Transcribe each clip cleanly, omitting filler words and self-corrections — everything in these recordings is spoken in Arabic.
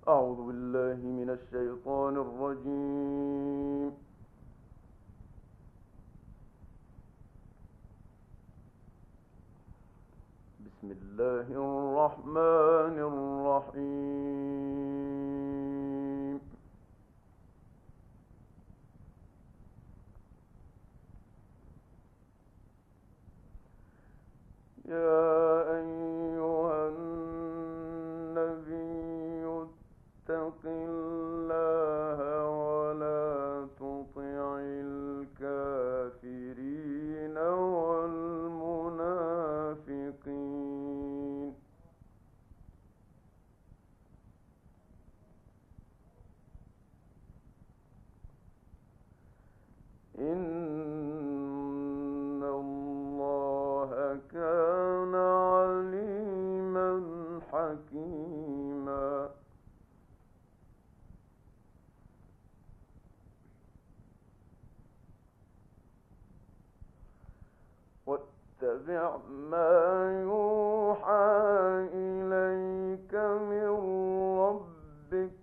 أعوذ بالله من الشيطان الرجيم. بسم الله الرحمن الرحيم. يا أيها النبي اتق الله ولا تطع الكافرين والمنافقين. إن الله كان عليما حكيما. واتبع ما يوحى إليك من ربك.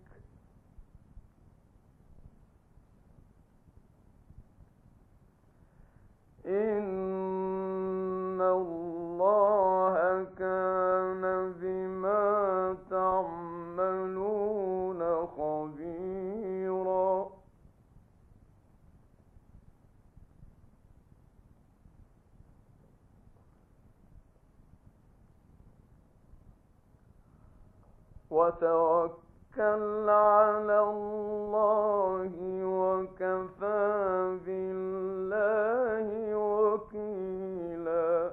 إن الله كان بما تعملون خبيرا. وتوكل على الله وكفى بالله وكيلا.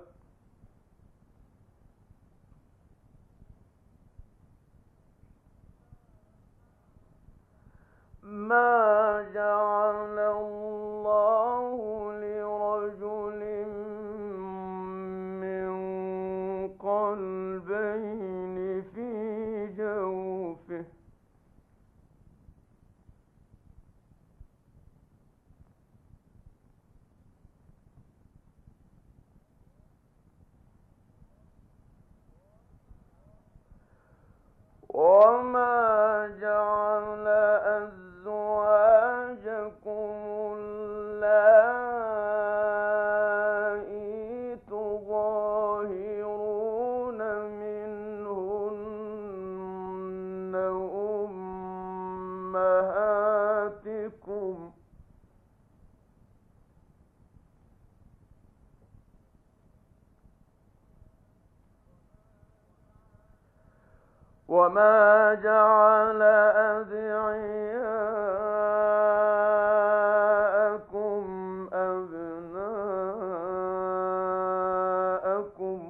ما جعل الله لرجل من قلبين في جوفه. وما جعل أزواجكم اللائي تظاهرون منهن أمهاتكم. وما جعل أدعياءكم أبناءكم.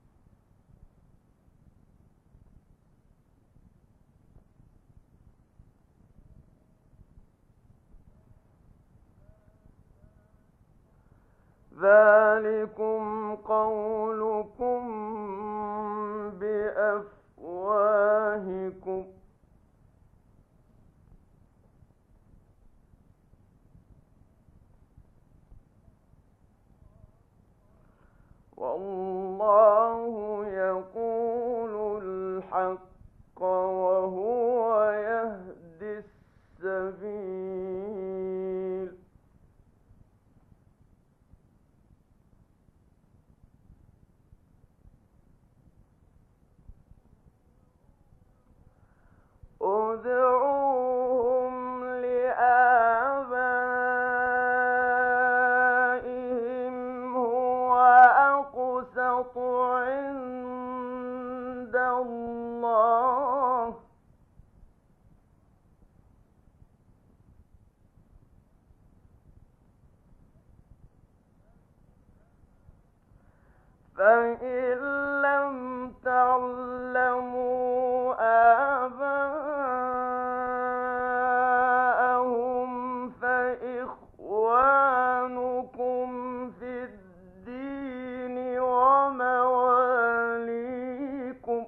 ذلكم قولكم بأفواهكم. والله يقول الحق وهو يهدي السبيل. ادعوهم لآبائهم هو أقسط عند الله. فإن لم تعلموا آباءهم فإخوانكم في الدين ومواليكم.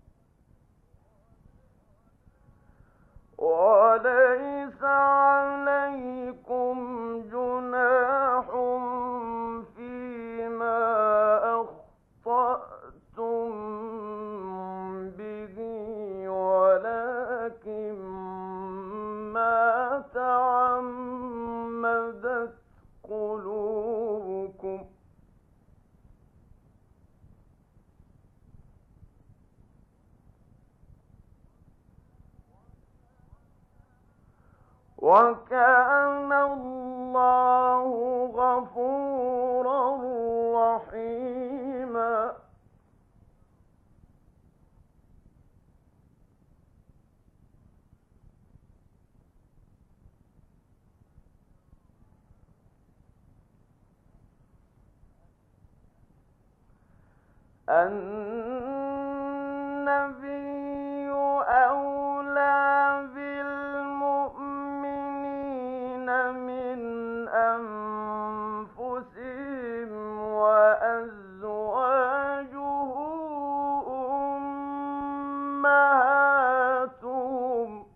وليس عليكم وكان الله غفورا رحيما. النبي أولى بالمؤمنين من أنفسهم وأزواجه أمهاتهم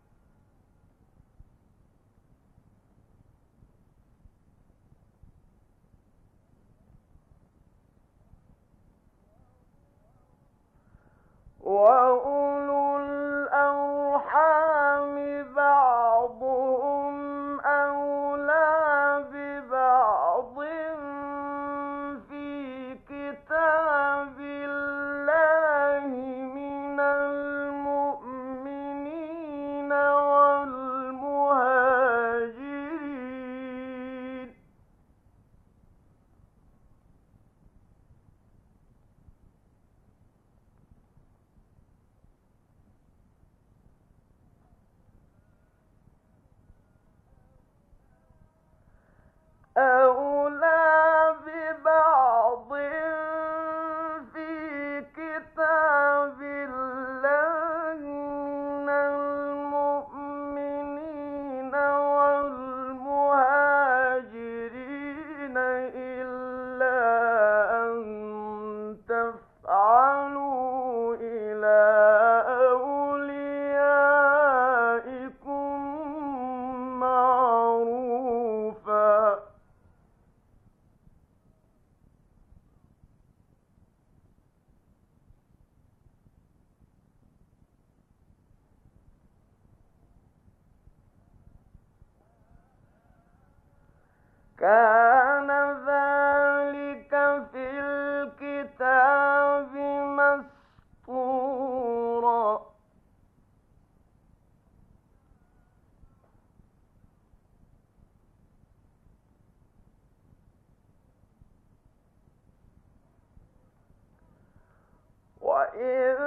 وأولو الأرحام بعضهم أولى ببعض في كتاب الله من المؤمنين والمهاجرين. أولى ببعض في كتاب الله من المؤمنين والمهاجرين إلا أن تفعلوا إلى أوليائكم معروفا. كان ذلك في الكتاب مسطورا. وإذ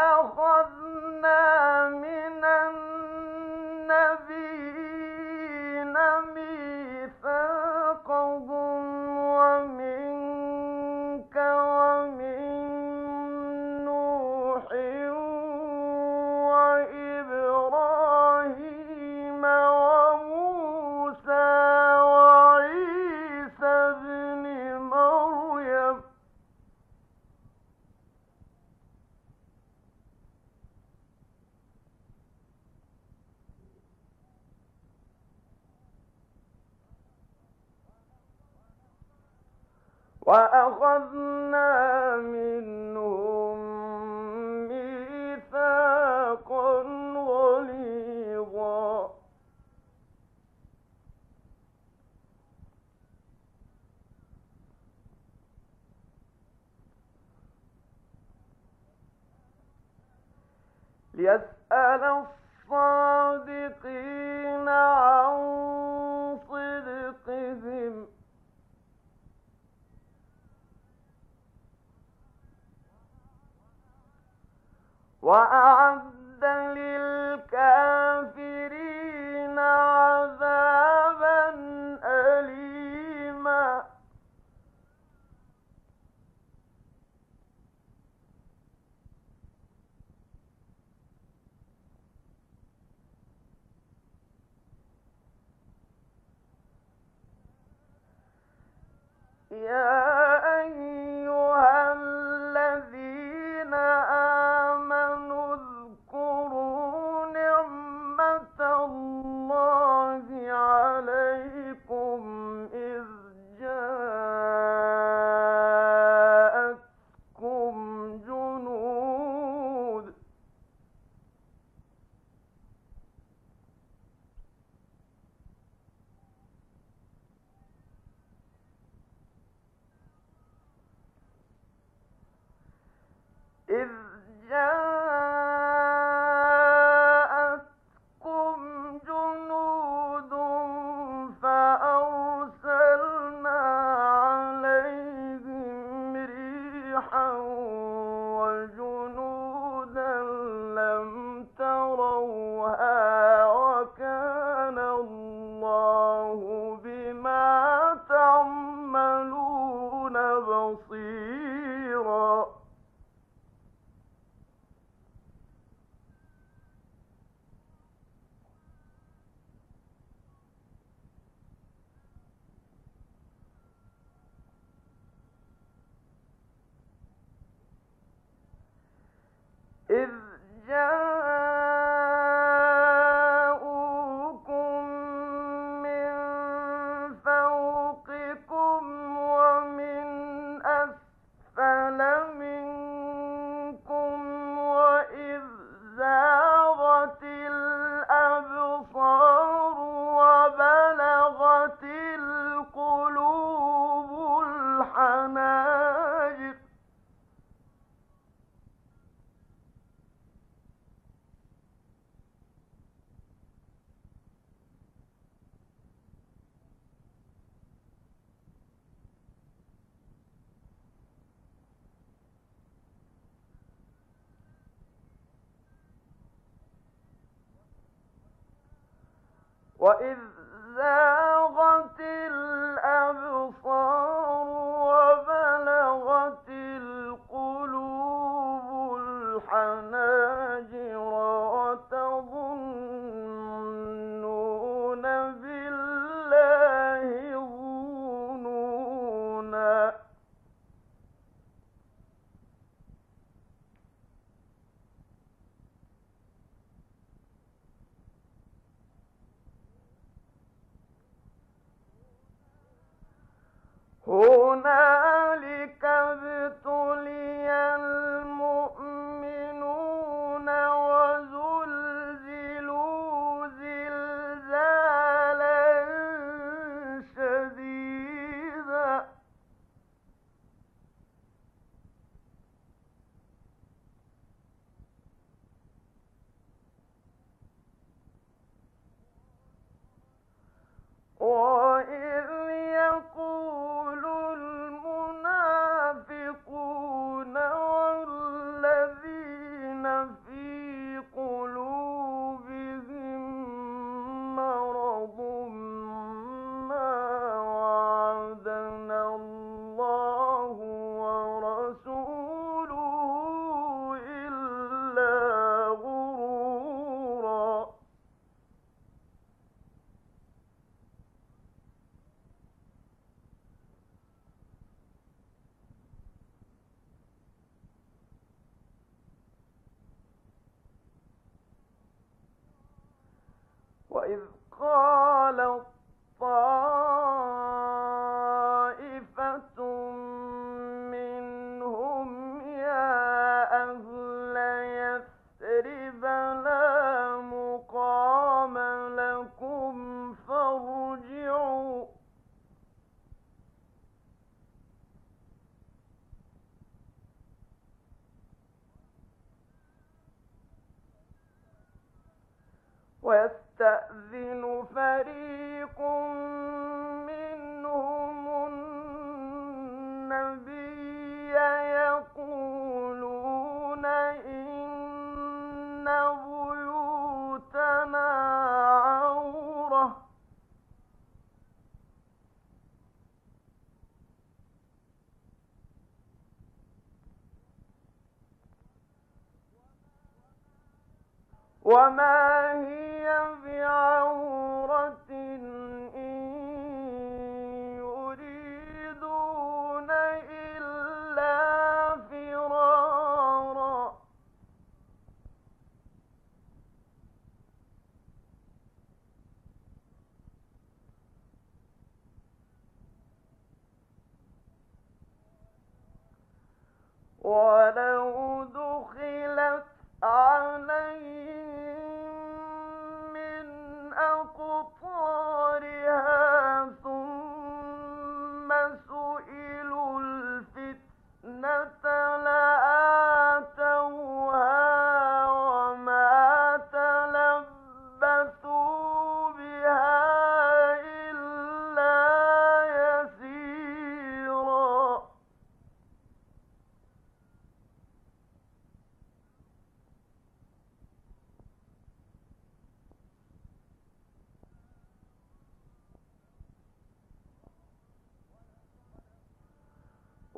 أخذنا من النبيين ميثاقهم ومنك ومن نوح وإبراهيم وموسى وعيسى ابن مريم وأخذنا منهم ميثاقا غليظا. ليسأل الصادقين عن صدقهم وأعد للكافرين عذابا أليما. يا أيها الذين آمنوا اذكروا نعمة الله عليكم إذ جاءتكم جنود إذ جاءتكم جنود والله بما تعملون بصيرا. إذ جاءوكم من فوقكم ومن أسفل منكم وإذ زاغت الأبصار وبلغت القلوب الحناجر. وإذ زاغت الأبصار وبلغت القلوب الحناجر وتظنون بالله الظنونا. هنالك ابتلي المؤمنون وزلزلوا زلزالا شديدا. وإذ يقول المنافقون والذين في قلوبهم مرض ما وعدنا الله ورسوله إلا غرورا. وإذ قالت طائفة منهم يا أهل يثرب لا مقام لكم فارجعوا. ويستأذن فريق منهم النبي يقولون إن بيوتنا عورة وما هي بعورة إن يريدون إلا فرارا. ولو دخلت عليهم من أقطارها ثم سئلوا الفتنة لآتوها وما تلبثوا بها إلا يسيرا.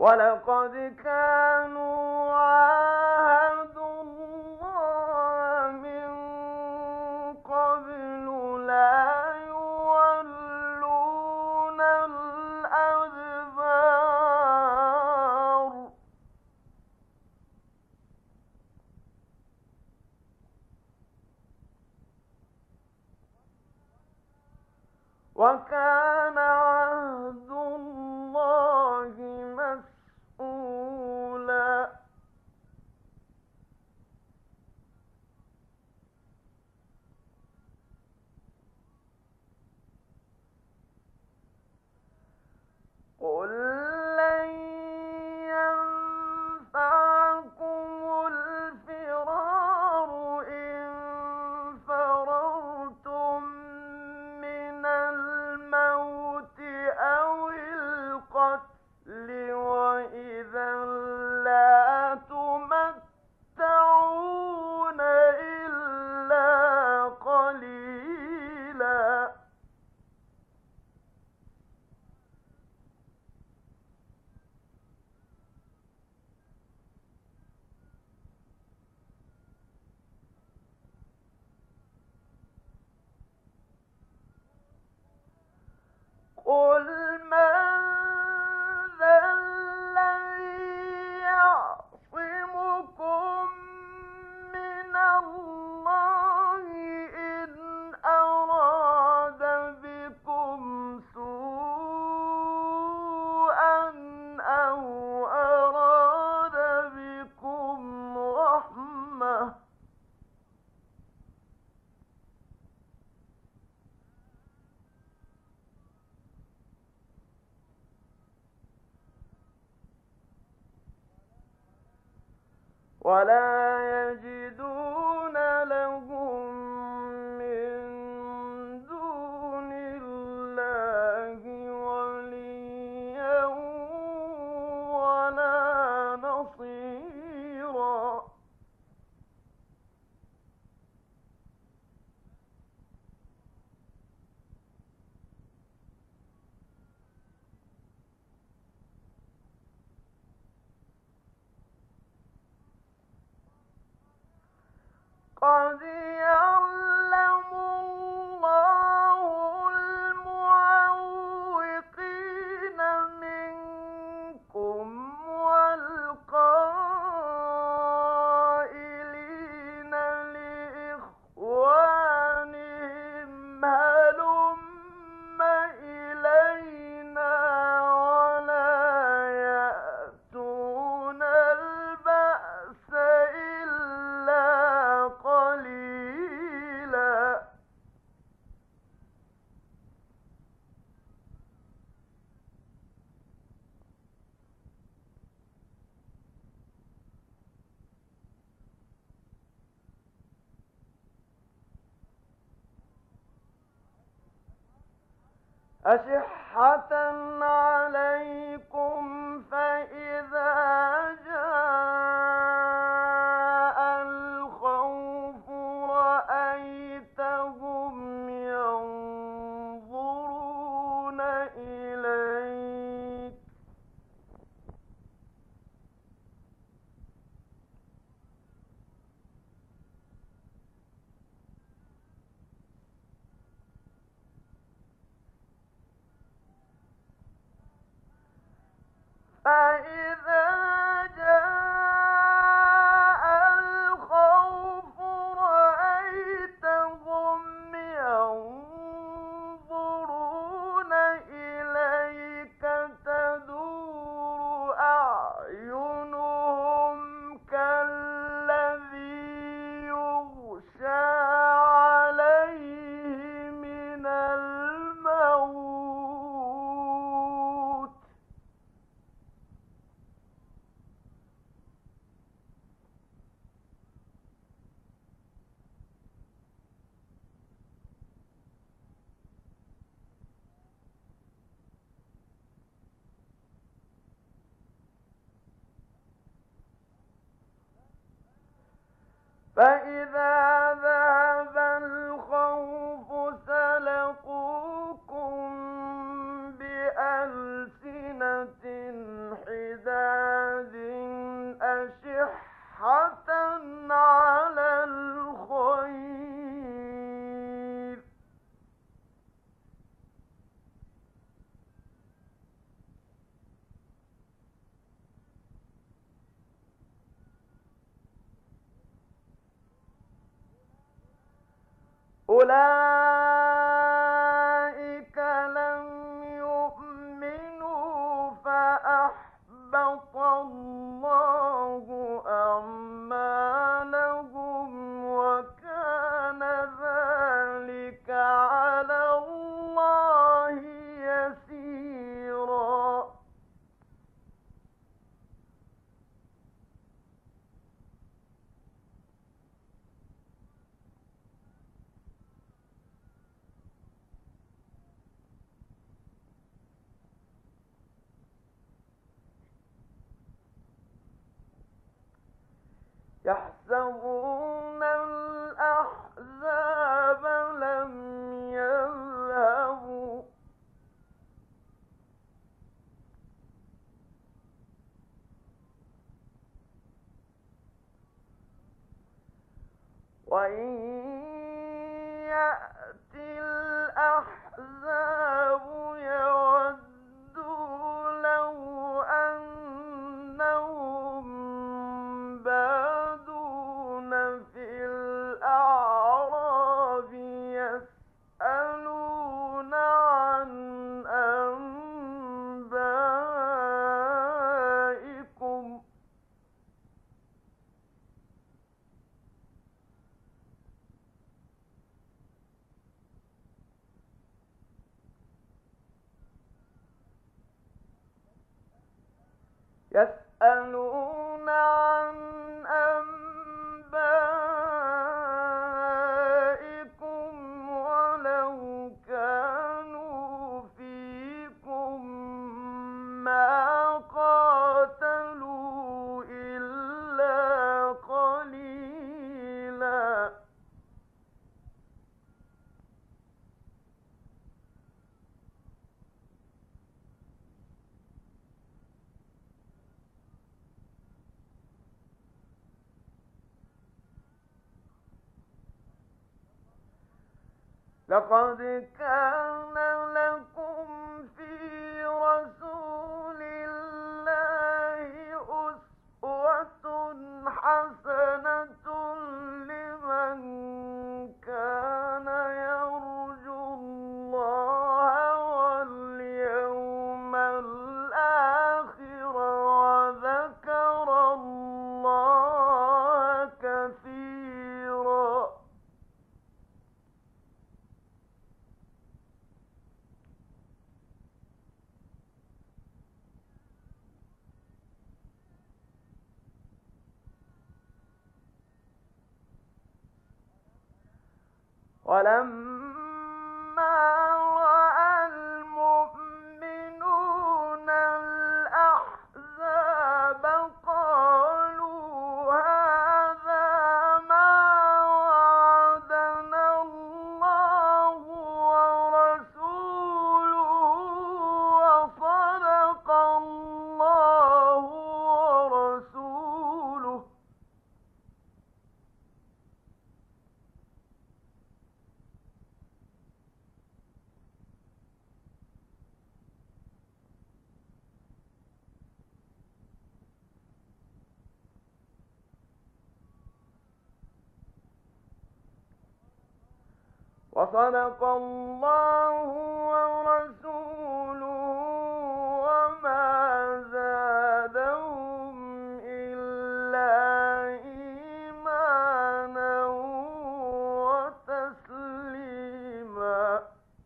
ولقد كانوا عاهدوا الله من قبل لا يولون الأدبار وكان عهد الله مسؤولا قل لن ينفعكم الفرار إن فررتم من الموت أو القتل وإذا لا تمتعون إلا قليلا قل من ذا الذي يعصمكم من الله إن أراد بكم سوءا أو أراد بكم رحمة ولا يجدون لهم من دون الله وليا ولا نصيرا قد يعلم الله المعوقين منكم والقائلين لإخوانهم هلم إلينا ولا يأتون البأس إلا قليلا أشحة عليكم فإذا جاء الخوف رأيتهم ينظرون إليك فإذا جاء الخوف رأيتهم ينظرون إليك تدور أعينهم كالذي يغشى عليه من الموت فإذا ذهب الخوف سلقوكم بألسنة حداد أولئك لم يؤمنوا فأحبط الله أعمالهم وكان ذلك على الله يسيرا. يحسبون الأحزاب لم يذهبوا وإن يأتي الأحزاب يودوا لو أنهم بادون في الأعراب يسألون عن أنبائكم يسألون عن أنبائكم ولو كانوا فيكم ما قاتلوا إلا قليلا. لقد كان لكم في رسول الله أسوة حسنة لمن كان يرجو الله واليوم الآخر وذكر الله كثيرا. ولما رأى المؤمنون الأحزاب قالوا هذا ما وعدنا الله ورسوله وصدق الله ورسوله. وصدق الله ورسوله وما زادهم إلا إيمانا وتسليما.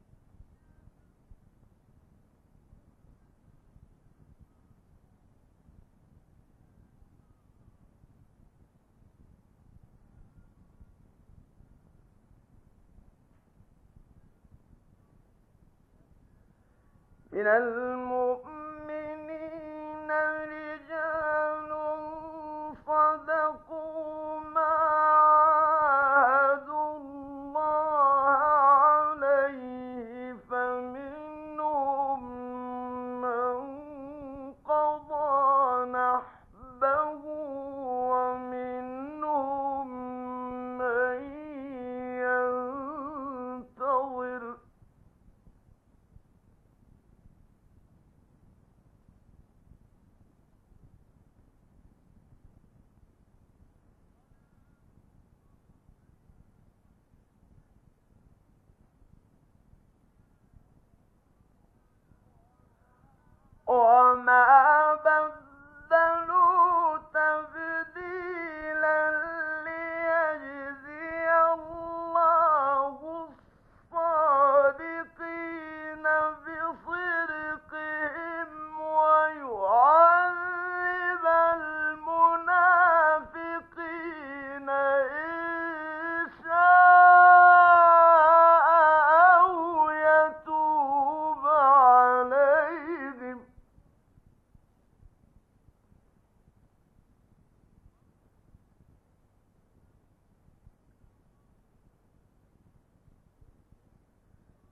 من المؤمنين رجال صدقوا ما عاهدوا الله عليه فمنهم من قضى نحبه ومنهم من ينتظر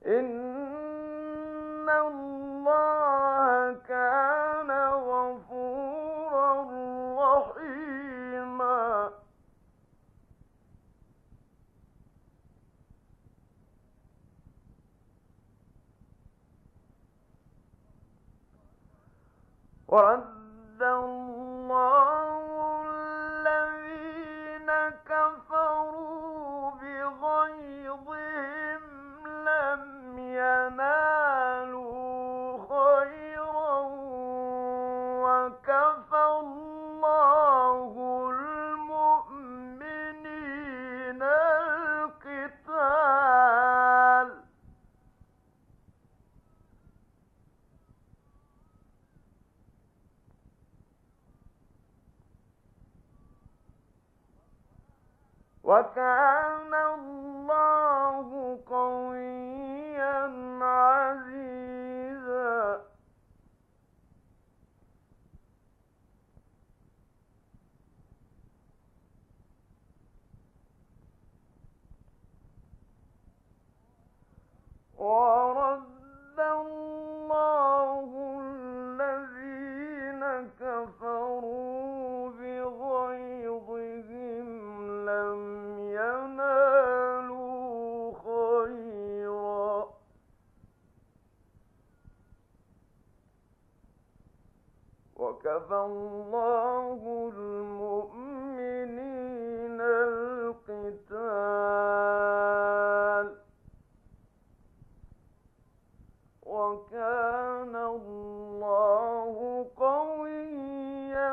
إن الله كان غفورا رحيما. ورد الله الذين كفروا بغيظهم لم ينالوا خيرا وكفى الله المؤمنين القتال. وكان الله قويا عزيزا. ورد الله الذين كفروا بغيظهم لم ينالوا خيرا وكفى الله المؤمنين القتال. وكان الله قويا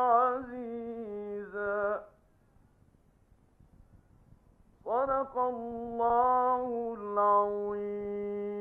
عزيزا. صدق الله العظيم.